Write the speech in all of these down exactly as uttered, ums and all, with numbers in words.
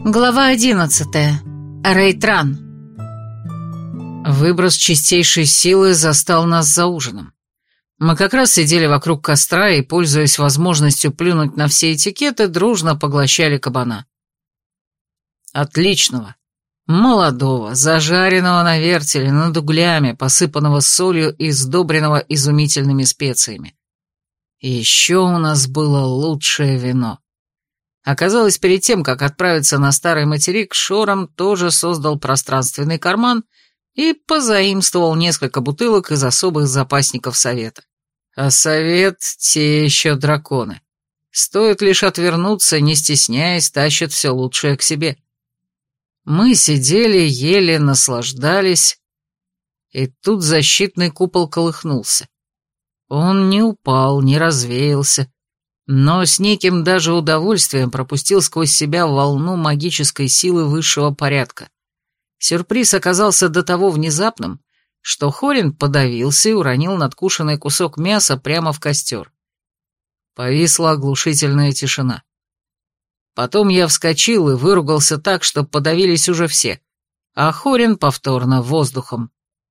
Глава одиннадцатая. Рейтран. Выброс чистейшей силы застал нас за ужином. Мы как раз сидели вокруг костра и, пользуясь возможностью плюнуть на все этикеты, дружно поглощали кабана. Отличного, молодого, зажаренного на вертеле, над углями, посыпанного солью и сдобренного изумительными специями. И еще у нас было лучшее вино. Оказалось, перед тем, как отправиться на старый материк, Шором тоже создал пространственный карман и позаимствовал несколько бутылок из особых запасников совета. А совет — те еще драконы. Стоит лишь отвернуться, не стесняясь, тащат все лучшее к себе. Мы сидели, ели, наслаждались, и тут защитный купол колыхнулся. Он не упал, не развеялся, но с неким даже удовольствием пропустил сквозь себя волну магической силы высшего порядка. Сюрприз оказался до того внезапным, что Хорин подавился и уронил надкушенный кусок мяса прямо в костер. Повисла оглушительная тишина. Потом я вскочил и выругался так, что подавились уже все, а Хорин повторно воздухом.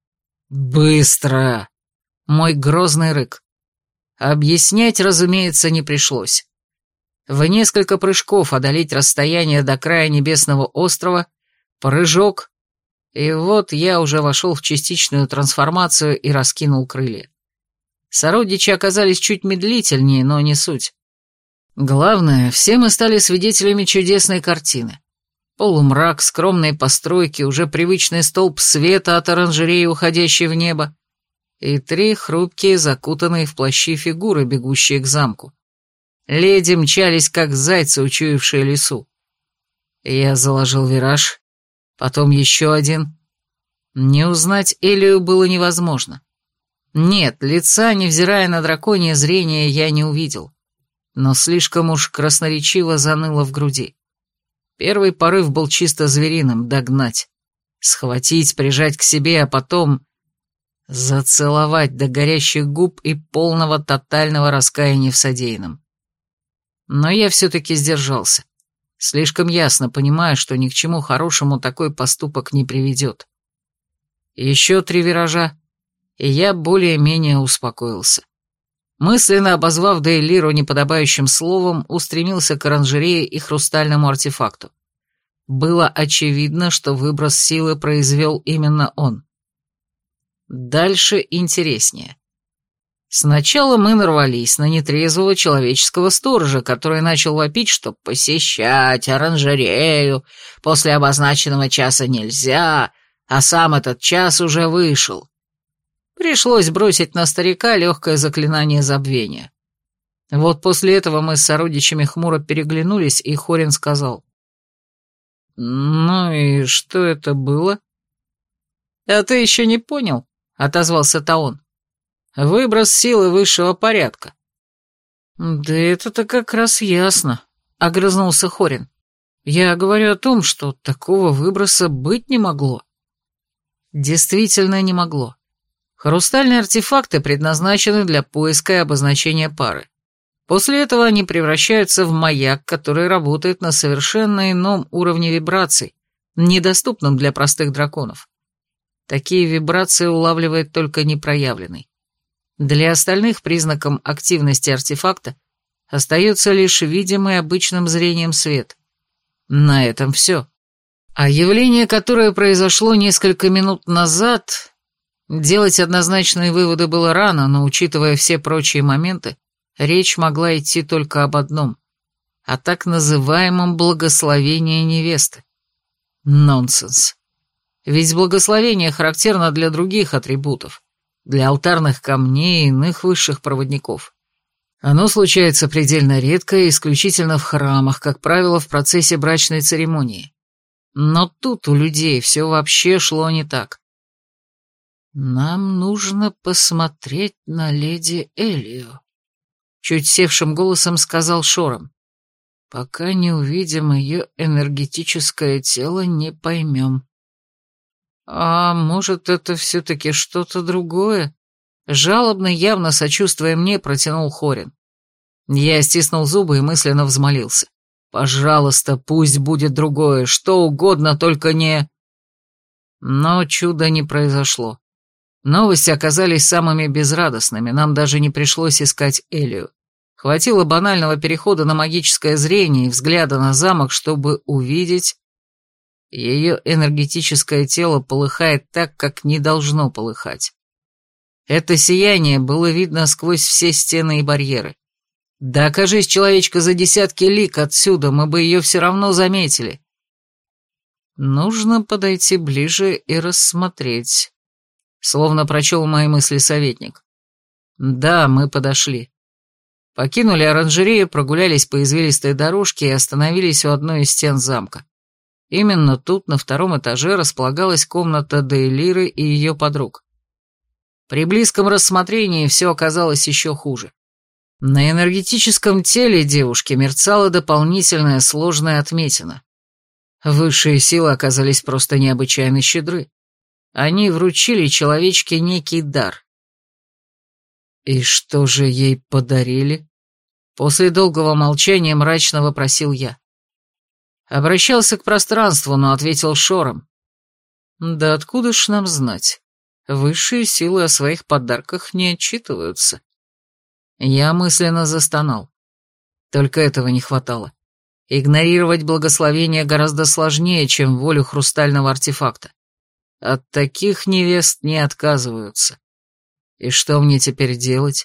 «Быстро!» — мой грозный рык. Объяснять, разумеется, не пришлось. В несколько прыжков одолеть расстояние до края небесного острова, прыжок, и вот я уже вошел в частичную трансформацию и раскинул крылья. Сородичи оказались чуть медлительнее, но не суть. Главное, все мы стали свидетелями чудесной картины. Полумрак, скромные постройки, уже привычный столб света от оранжереи, уходящий в небо, и три хрупкие, закутанные в плащи фигуры, бегущие к замку. Леди мчались, как зайцы, учуявшие лесу. Я заложил вираж, потом еще один. Не узнать Элию было невозможно. Нет, лица, невзирая на драконье зрение, я не увидел, но слишком уж красноречиво заныло в груди. Первый порыв был чисто звериным — догнать, схватить, прижать к себе, а потом зацеловать до горящих губ и полного тотального раскаяния в содеянном. Но я все-таки сдержался, слишком ясно понимая, что ни к чему хорошему такой поступок не приведет. Еще три виража, и я более-менее успокоился. Мысленно обозвав Дейлиру неподобающим словом, устремился к оранжерее и хрустальному артефакту. Было очевидно, что выброс силы произвел именно он. Дальше интереснее. Сначала мы нарвались на нетрезвого человеческого сторожа, который начал вопить, что посещать оранжерею после обозначенного часа нельзя, а сам этот час уже вышел. Пришлось бросить на старика легкое заклинание забвения. Вот после этого мы с сородичами хмуро переглянулись, и Хорин сказал: «Ну и что это было?» «А ты еще не понял?» — отозвался Таон. «Выброс силы высшего порядка». «Да это-то как раз ясно», — огрызнулся Хорин. «Я говорю о том, что такого выброса быть не могло». Действительно не могло. Хрустальные артефакты предназначены для поиска и обозначения пары. После этого они превращаются в маяк, который работает на совершенно ином уровне вибраций, недоступном для простых драконов. Такие вибрации улавливает только непроявленный. Для остальных признаком активности артефакта остается лишь видимый обычным зрением свет. На этом все. А явление, которое произошло несколько минут назад, делать однозначные выводы было рано, но, учитывая все прочие моменты, речь могла идти только об одном — о так называемом благословении невесты. Нонсенс. Ведь благословение характерно для других атрибутов, для алтарных камней и иных высших проводников. Оно случается предельно редко и исключительно в храмах, как правило, в процессе брачной церемонии. Но тут у людей все вообще шло не так. «Нам нужно посмотреть на леди Элию», — чуть севшим голосом сказал Шором. «Пока не увидим ее энергетическое тело, не поймем». «А может, это все-таки что-то другое?» Жалобно, явно сочувствуя мне, протянул Хорин. Я стиснул зубы и мысленно взмолился. Пожалуйста, пусть будет другое, что угодно, только не...» Но чуда не произошло. Новости оказались самыми безрадостными, нам даже не пришлось искать Элию. Хватило банального перехода на магическое зрение и взгляда на замок, чтобы увидеть... Ее энергетическое тело полыхает так, как не должно полыхать. Это сияние было видно сквозь все стены и барьеры. Да окажись человечка за десятки лиг отсюда, мы бы ее все равно заметили. Нужно подойти ближе и рассмотреть. Словно прочел мои мысли советник. Да, мы подошли. Покинули оранжерею, прогулялись по извилистой дорожке и остановились у одной из стен замка. Именно тут, на втором этаже, располагалась комната Дейлиры и ее подруг. При близком рассмотрении все оказалось еще хуже. На энергетическом теле девушки мерцала дополнительная сложная отметина. Высшие силы оказались просто необычайно щедры. Они вручили человечке некий дар. «И что же ей подарили?» После долгого молчания мрачно вопросил я. Обращался к пространству, но ответил шором. «Да откуда ж нам знать? Высшие силы о своих подарках не отчитываются». Я мысленно застонал. Только этого не хватало. Игнорировать благословение гораздо сложнее, чем волю хрустального артефакта. От таких невест не отказываются. И что мне теперь делать?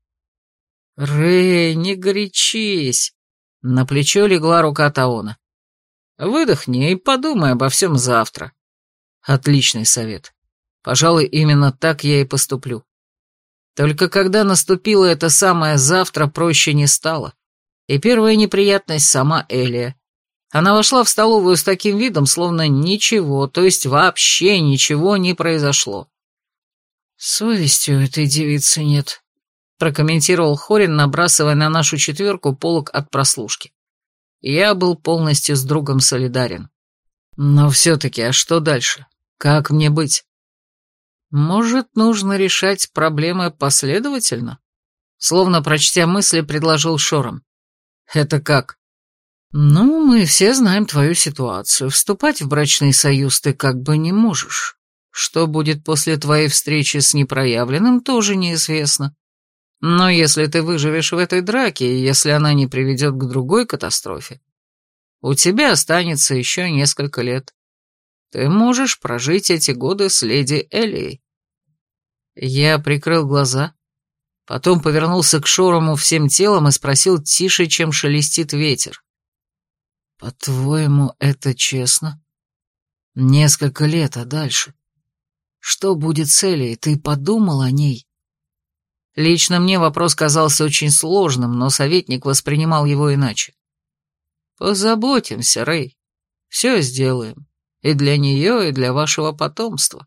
«Рэй, не горячись!» На плечо легла рука Таона. «Выдохни и подумай обо всем завтра». Отличный совет. Пожалуй, именно так я и поступлю. Только когда наступило это самое завтра, проще не стало. И первая неприятность сама Элия. Она вошла в столовую с таким видом, словно ничего, то есть вообще ничего не произошло. «Совести у этой девицы нет», — прокомментировал Хорин, набрасывая на нашу четверку полог от прослушки. Я был полностью с другом солидарен. Но все-таки, а что дальше? Как мне быть? Может, нужно решать проблемы последовательно? Словно прочтя мысли, предложил шором. Это как? Ну, мы все знаем твою ситуацию. Вступать в брачный союз ты как бы не можешь. Что будет после твоей встречи с непроявленным, тоже неизвестно. Но если ты выживешь в этой драке, и если она не приведет к другой катастрофе, у тебя останется еще несколько лет. Ты можешь прожить эти годы с леди Элией. Я прикрыл глаза, потом повернулся к Шорому всем телом и спросил тише, чем шелестит ветер. По-твоему, это честно? Несколько лет, а дальше? Что будет с Элией? Ты подумал о ней? Лично мне вопрос казался очень сложным, но советник воспринимал его иначе. Позаботимся, Рэй. Все сделаем. И для нее, и для вашего потомства.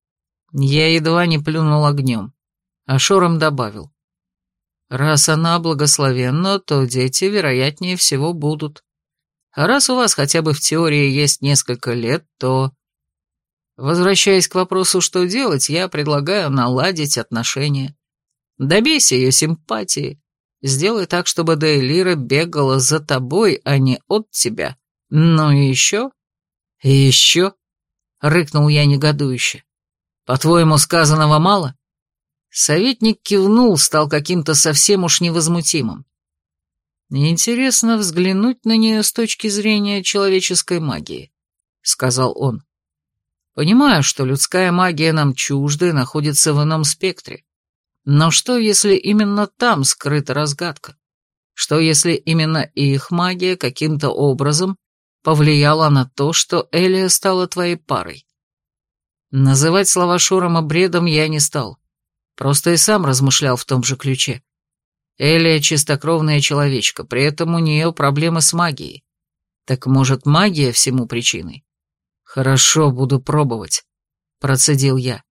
Я едва не плюнул огнем, а шором добавил. Раз она благословенна, то дети, вероятнее всего, будут. А раз у вас хотя бы в теории есть несколько лет, то... Возвращаясь к вопросу, что делать, я предлагаю наладить отношения. Добейся ее симпатии. Сделай так, чтобы Дейлира бегала за тобой, а не от тебя. Ну и еще... И еще... Рыкнул я негодующе. По-твоему, сказанного мало? Советник кивнул, стал каким-то совсем уж невозмутимым. Интересно взглянуть на нее с точки зрения человеческой магии, сказал он. Понимаю, что людская магия нам чужда и находится в ином спектре. Но что, если именно там скрыта разгадка? Что, если именно их магия каким-то образом повлияла на то, что Элия стала твоей парой? Называть слова Шорома бредом я не стал. Просто и сам размышлял в том же ключе. Элия чистокровная человечка, при этом у нее проблемы с магией. Так может, магия всему причиной? Хорошо, буду пробовать, процедил я.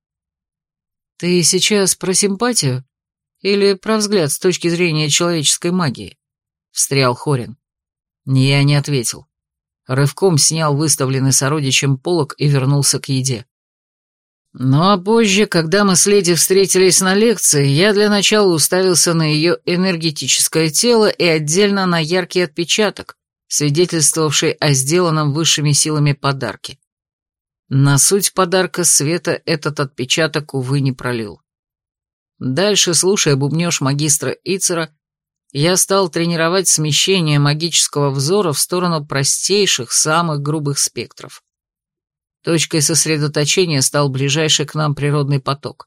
Ты сейчас про симпатию или про взгляд с точки зрения человеческой магии? Встрял Хорин. Я не ответил. Рывком снял выставленный сородичем полог и вернулся к еде. Ну а позже, когда мы с леди встретились на лекции, я для начала уставился на ее энергетическое тело и отдельно на яркий отпечаток, свидетельствовавший о сделанном высшими силами подарке. На суть подарка Света этот отпечаток, увы, не пролил. Дальше, слушая бубнёж магистра Ицера, я стал тренировать смещение магического взора в сторону простейших, самых грубых спектров. Точкой сосредоточения стал ближайший к нам природный поток.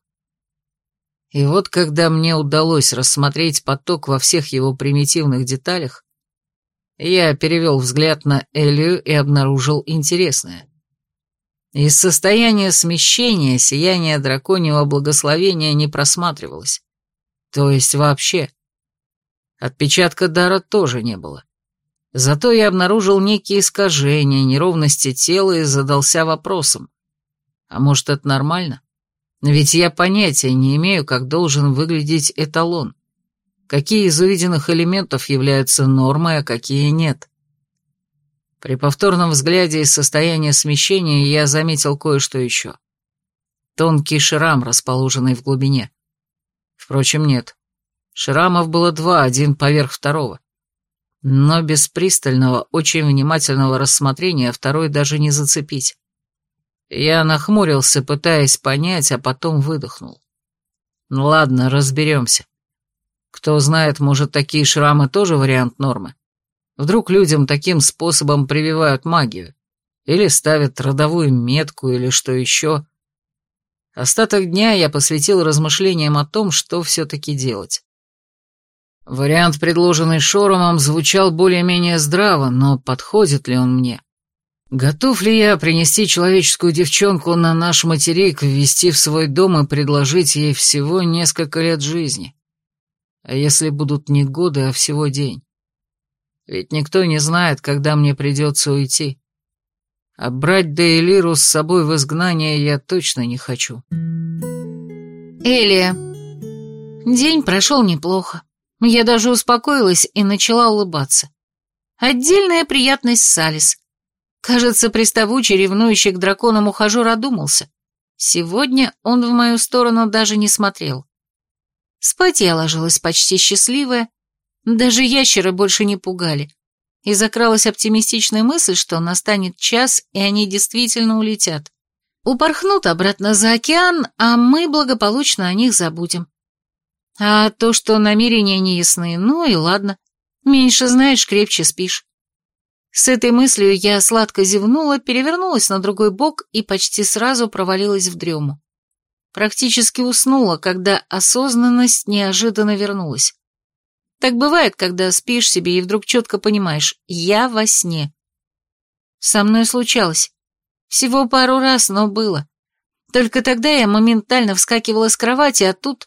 И вот когда мне удалось рассмотреть поток во всех его примитивных деталях, я перевел взгляд на Элию и обнаружил интересное. Из состояния смещения сияние драконьего благословения не просматривалось. То есть вообще. Отпечатка дара тоже не было. Зато я обнаружил некие искажения, неровности тела и задался вопросом. А может, это нормально? Ведь я понятия не имею, как должен выглядеть эталон. Какие из увиденных элементов являются нормой, а какие нет. При повторном взгляде из состояния смещения я заметил кое-что еще. Тонкий шрам, расположенный в глубине. Впрочем, нет. Шрамов было два, один поверх второго. Но без пристального, очень внимательного рассмотрения второй даже не зацепить. Я нахмурился, пытаясь понять, а потом выдохнул. Ну ладно, разберемся. Кто знает, может, такие шрамы тоже вариант нормы? Вдруг людям таким способом прививают магию? Или ставят родовую метку, или что еще? Остаток дня я посвятил размышлениям о том, что все-таки делать. Вариант, предложенный Шоромом, звучал более-менее здраво, но подходит ли он мне? Готов ли я принести человеческую девчонку на наш материк, ввести в свой дом и предложить ей всего несколько лет жизни? А если будут не годы, а всего день? Ведь никто не знает, когда мне придется уйти. А брать Дейлиру с собой в изгнание я точно не хочу. Элия. День прошел неплохо. Я даже успокоилась и начала улыбаться. Отдельная приятность Салис. Кажется, приставучий, ревнующий к драконам ухажер одумался. Сегодня он в мою сторону даже не смотрел. Спать я ложилась почти счастливая. Даже ящеры больше не пугали. И закралась оптимистичная мысль, что настанет час, и они действительно улетят. Упорхнут обратно за океан, а мы благополучно о них забудем. А то, что намерения неясны, ну и ладно. Меньше знаешь, крепче спишь. С этой мыслью я сладко зевнула, перевернулась на другой бок и почти сразу провалилась в дрему. Практически уснула, когда осознанность неожиданно вернулась. Так бывает, когда спишь себе и вдруг четко понимаешь, я во сне. Со мной случалось. Всего пару раз, но было. Только тогда я моментально вскакивала с кровати, а тут...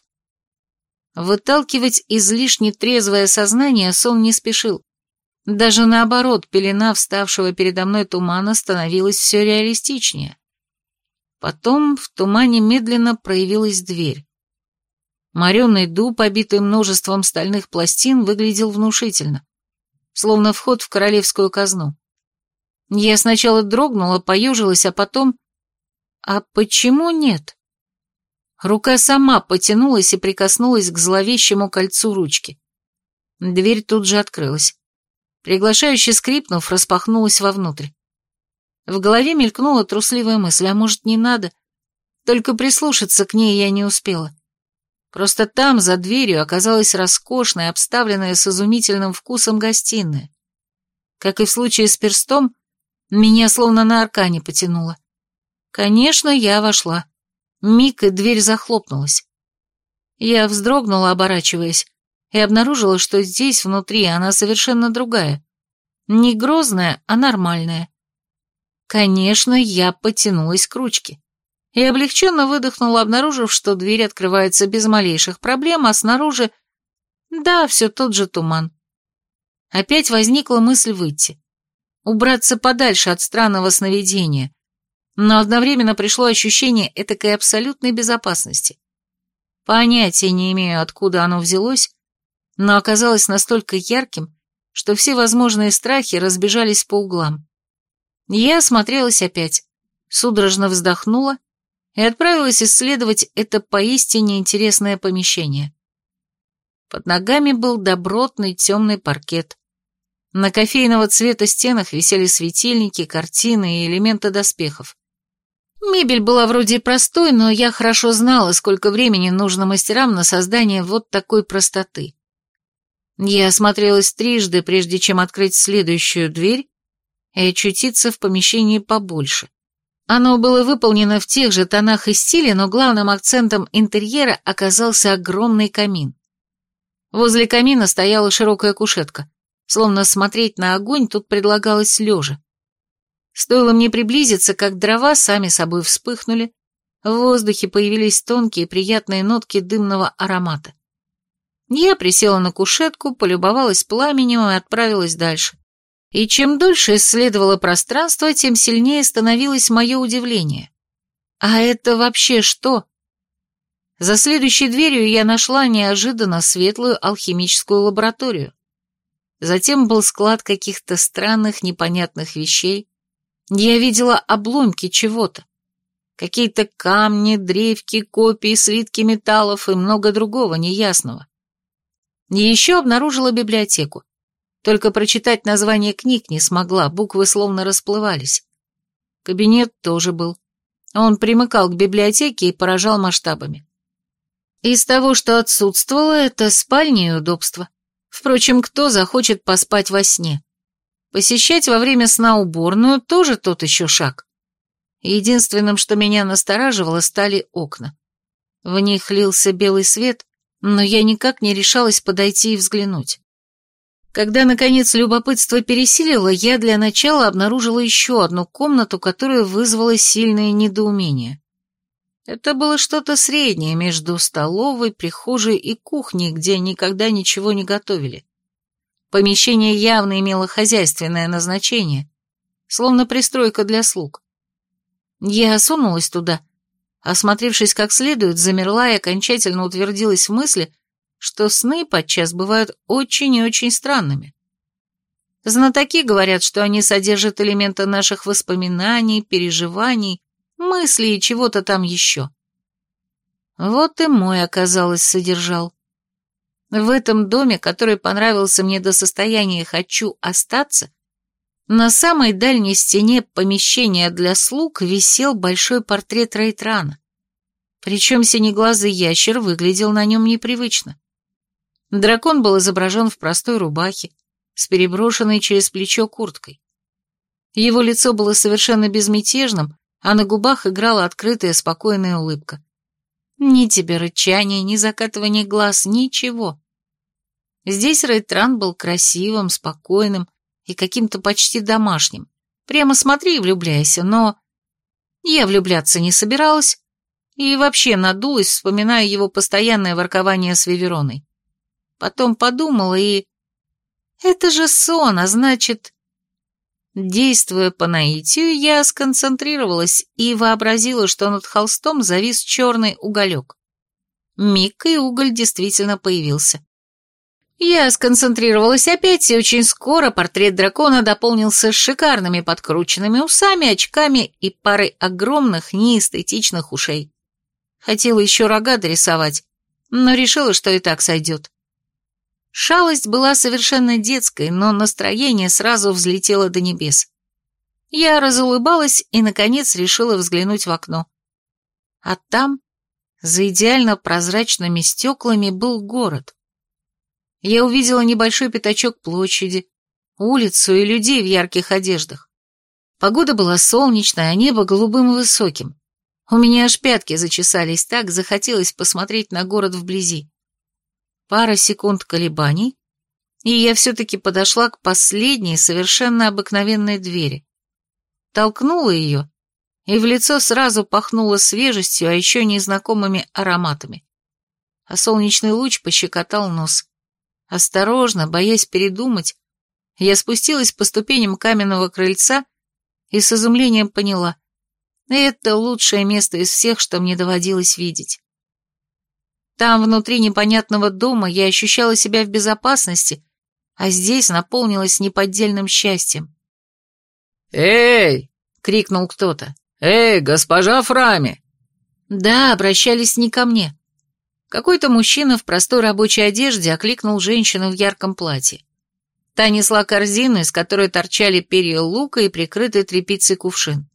Выталкивать излишне трезвое сознание сон не спешил. Даже наоборот, пелена вставшего передо мной тумана становилась все реалистичнее. Потом в тумане медленно проявилась дверь. Мореный дуб, обитый множеством стальных пластин, выглядел внушительно, словно вход в королевскую казну. Я сначала дрогнула, поежилась, а потом... А почему нет? Рука сама потянулась и прикоснулась к зловещему кольцу ручки. Дверь тут же открылась. Приглашающе скрипнув, распахнулась вовнутрь. В голове мелькнула трусливая мысль, а может, не надо? Только прислушаться к ней я не успела. Просто там, за дверью, оказалась роскошная, обставленная с изумительным вкусом гостиная. Как и в случае с перстом, меня словно на аркане потянуло. Конечно, я вошла. Миг, и дверь захлопнулась. Я вздрогнула, оборачиваясь, и обнаружила, что здесь, внутри, она совершенно другая. Не грозная, а нормальная. Конечно, я потянулась к ручке. И облегченно выдохнула, обнаружив, что дверь открывается без малейших проблем, а снаружи... Да, все тот же туман. Опять возникла мысль выйти. Убраться подальше от странного сновидения. Но одновременно пришло ощущение этакой абсолютной безопасности. Понятия не имею, откуда оно взялось, но оказалось настолько ярким, что все возможные страхи разбежались по углам. Я осмотрелась опять, судорожно вздохнула и отправилась исследовать это поистине интересное помещение. Под ногами был добротный темный паркет. На кофейного цвета стенах висели светильники, картины и элементы доспехов. Мебель была вроде простой, но я хорошо знала, сколько времени нужно мастерам на создание вот такой простоты. Я осмотрелась трижды, прежде чем открыть следующую дверь и очутиться в помещении побольше. Оно было выполнено в тех же тонах и стиле, но главным акцентом интерьера оказался огромный камин. Возле камина стояла широкая кушетка. Словно смотреть на огонь тут предлагалось лежа. Стоило мне приблизиться, как дрова сами собой вспыхнули, в воздухе появились тонкие приятные нотки дымного аромата. Я присела на кушетку, полюбовалась пламенем и отправилась дальше. И чем дольше исследовала пространство, тем сильнее становилось мое удивление. А это вообще что? За следующей дверью я нашла неожиданно светлую алхимическую лабораторию. Затем был склад каких-то странных, непонятных вещей. Я видела обломки чего-то. Какие-то камни, древки, копии, слитки металлов и много другого неясного. И еще обнаружила библиотеку. Только прочитать название книг не смогла, буквы словно расплывались. Кабинет тоже был. Он примыкал к библиотеке и поражал масштабами. Из того, что отсутствовало, это спальня и удобство. Впрочем, кто захочет поспать во сне? Посещать во время сна уборную тоже тот еще шаг. Единственным, что меня настораживало, стали окна. В них лился белый свет, но я никак не решалась подойти и взглянуть. Когда, наконец, любопытство пересилило, я для начала обнаружила еще одну комнату, которая вызвала сильное недоумение. Это было что-то среднее между столовой, прихожей и кухней, где никогда ничего не готовили. Помещение явно имело хозяйственное назначение, словно пристройка для слуг. Я сунулась туда, осмотревшись как следует, замерла и окончательно утвердилась в мысли, что сны подчас бывают очень и очень странными. Знатоки говорят, что они содержат элементы наших воспоминаний, переживаний, мыслей и чего-то там еще. Вот и мой, оказалось, содержал. В этом доме, который понравился мне до состояния «хочу остаться», на самой дальней стене помещения для слуг висел большой портрет Рейтрана. Причем синеглазый ящер выглядел на нем непривычно. Дракон был изображен в простой рубахе, с переброшенной через плечо курткой. Его лицо было совершенно безмятежным, а на губах играла открытая спокойная улыбка. Ни тебе рычания, ни закатывания глаз, ничего. Здесь Рейтран был красивым, спокойным и каким-то почти домашним. Прямо смотри и влюбляйся, но... Я влюбляться не собиралась и вообще надулась, вспоминая его постоянное воркование с Вивероной. Потом подумала и... Это же сон, а значит... Действуя по наитию, я сконцентрировалась и вообразила, что над холстом завис черный уголек. Миг, и уголь действительно появился. Я сконцентрировалась опять, и очень скоро портрет дракона дополнился шикарными подкрученными усами, очками и парой огромных неэстетичных ушей. Хотела еще рога дорисовать, но решила, что и так сойдет. Шалость была совершенно детской, но настроение сразу взлетело до небес. Я разулыбалась и, наконец, решила взглянуть в окно. А там, за идеально прозрачными стеклами, был город. Я увидела небольшой пятачок площади, улицу и людей в ярких одеждах. Погода была солнечная, а небо голубым и высоким. У меня аж пятки зачесались так, захотелось посмотреть на город вблизи. Пара секунд колебаний, и я все-таки подошла к последней, совершенно обыкновенной двери. Толкнула ее, и в лицо сразу пахнуло свежестью, а еще незнакомыми ароматами. А солнечный луч пощекотал нос. Осторожно, боясь передумать, я спустилась по ступеням каменного крыльца и с изумлением поняла — это лучшее место из всех, что мне доводилось видеть. Там, внутри непонятного дома, я ощущала себя в безопасности, а здесь наполнилась неподдельным счастьем. «Эй!» — крикнул кто-то. «Эй, госпожа Фрами!» Да, обращались не ко мне. Какой-то мужчина в простой рабочей одежде окликнул женщину в ярком платье. Та несла корзину, из которой торчали перья лука и прикрытый тряпицей кувшин.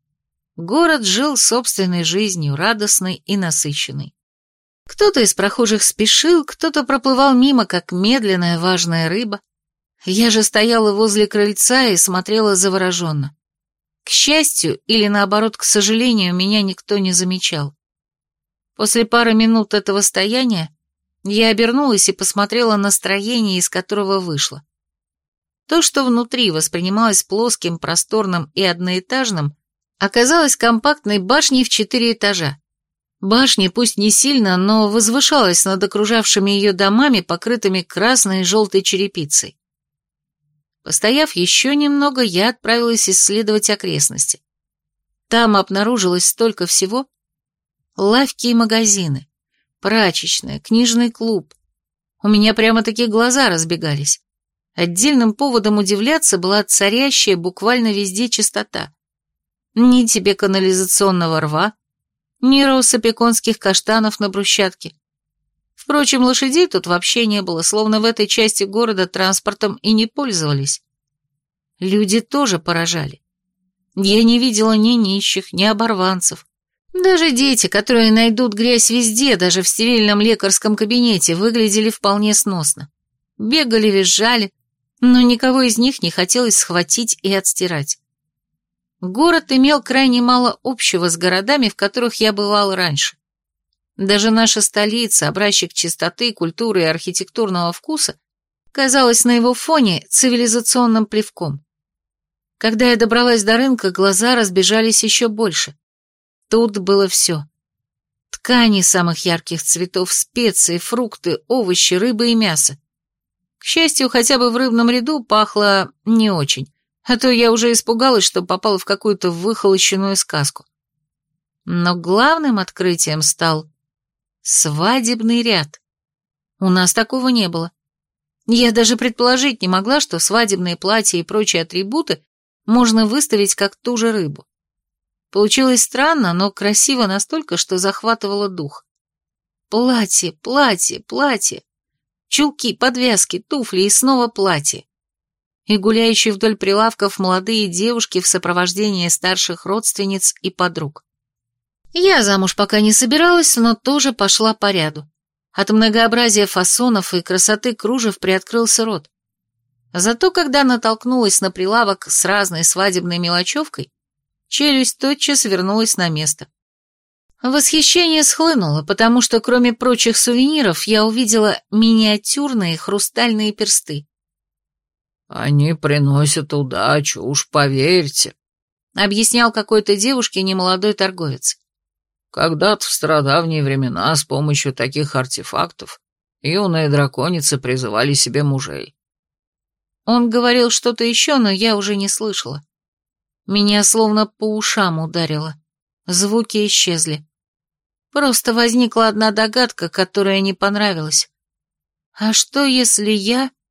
Город жил собственной жизнью, радостной и насыщенной. Кто-то из прохожих спешил, кто-то проплывал мимо, как медленная важная рыба. Я же стояла возле крыльца и смотрела завороженно. К счастью, или наоборот, к сожалению, меня никто не замечал. После пары минут этого стояния я обернулась и посмотрела на строение, из которого вышла. То, что внутри воспринималось плоским, просторным и одноэтажным, оказалось компактной башней в четыре этажа. Башня, пусть не сильно, но возвышалась над окружавшими ее домами, покрытыми красной и желтой черепицей. Постояв еще немного, я отправилась исследовать окрестности. Там обнаружилось столько всего. Лавки и магазины, прачечная, книжный клуб. У меня прямо-таки глаза разбегались. Отдельным поводом удивляться была царящая буквально везде чистота. Ни тебе канализационного рва, ни россыпи конских каштанов на брусчатке. Впрочем, лошадей тут вообще не было, словно в этой части города транспортом и не пользовались. Люди тоже поражали. Я не видела ни нищих, ни оборванцев. Даже дети, которые найдут грязь везде, даже в стерильном лекарском кабинете, выглядели вполне сносно. Бегали, визжали, но никого из них не хотелось схватить и отстирать. Город имел крайне мало общего с городами, в которых я бывал раньше. Даже наша столица, образчик чистоты, культуры и архитектурного вкуса, казалась на его фоне цивилизационным плевком. Когда я добралась до рынка, глаза разбежались еще больше. Тут было все. Ткани самых ярких цветов, специи, фрукты, овощи, рыба и мясо. К счастью, хотя бы в рыбном ряду пахло не очень, а то я уже испугалась, что попала в какую-то выхолощенную сказку. Но главным открытием стал свадебный ряд. У нас такого не было. Я даже предположить не могла, что свадебные платья и прочие атрибуты можно выставить как ту же рыбу. Получилось странно, но красиво настолько, что захватывало дух. Платье, платье, платье. Чулки, подвязки, туфли и снова платье. И гуляющие вдоль прилавков молодые девушки в сопровождении старших родственниц и подруг. Я замуж пока не собиралась, но тоже пошла по ряду. От многообразия фасонов и красоты кружев приоткрылся рот. Зато когда натолкнулась на прилавок с разной свадебной мелочевкой, челюсть тотчас вернулась на место. Восхищение схлынуло, потому что кроме прочих сувениров я увидела миниатюрные хрустальные персты. «Они приносят удачу, уж поверьте», — объяснял какой-то девушке немолодой торговец. «Когда-то в стародавние времена с помощью таких артефактов юные драконицы призывали себе мужей». Он говорил что-то еще, но я уже не слышала. Меня словно по ушам ударило. Звуки исчезли. Просто возникла одна догадка, которая не понравилась. А что, если я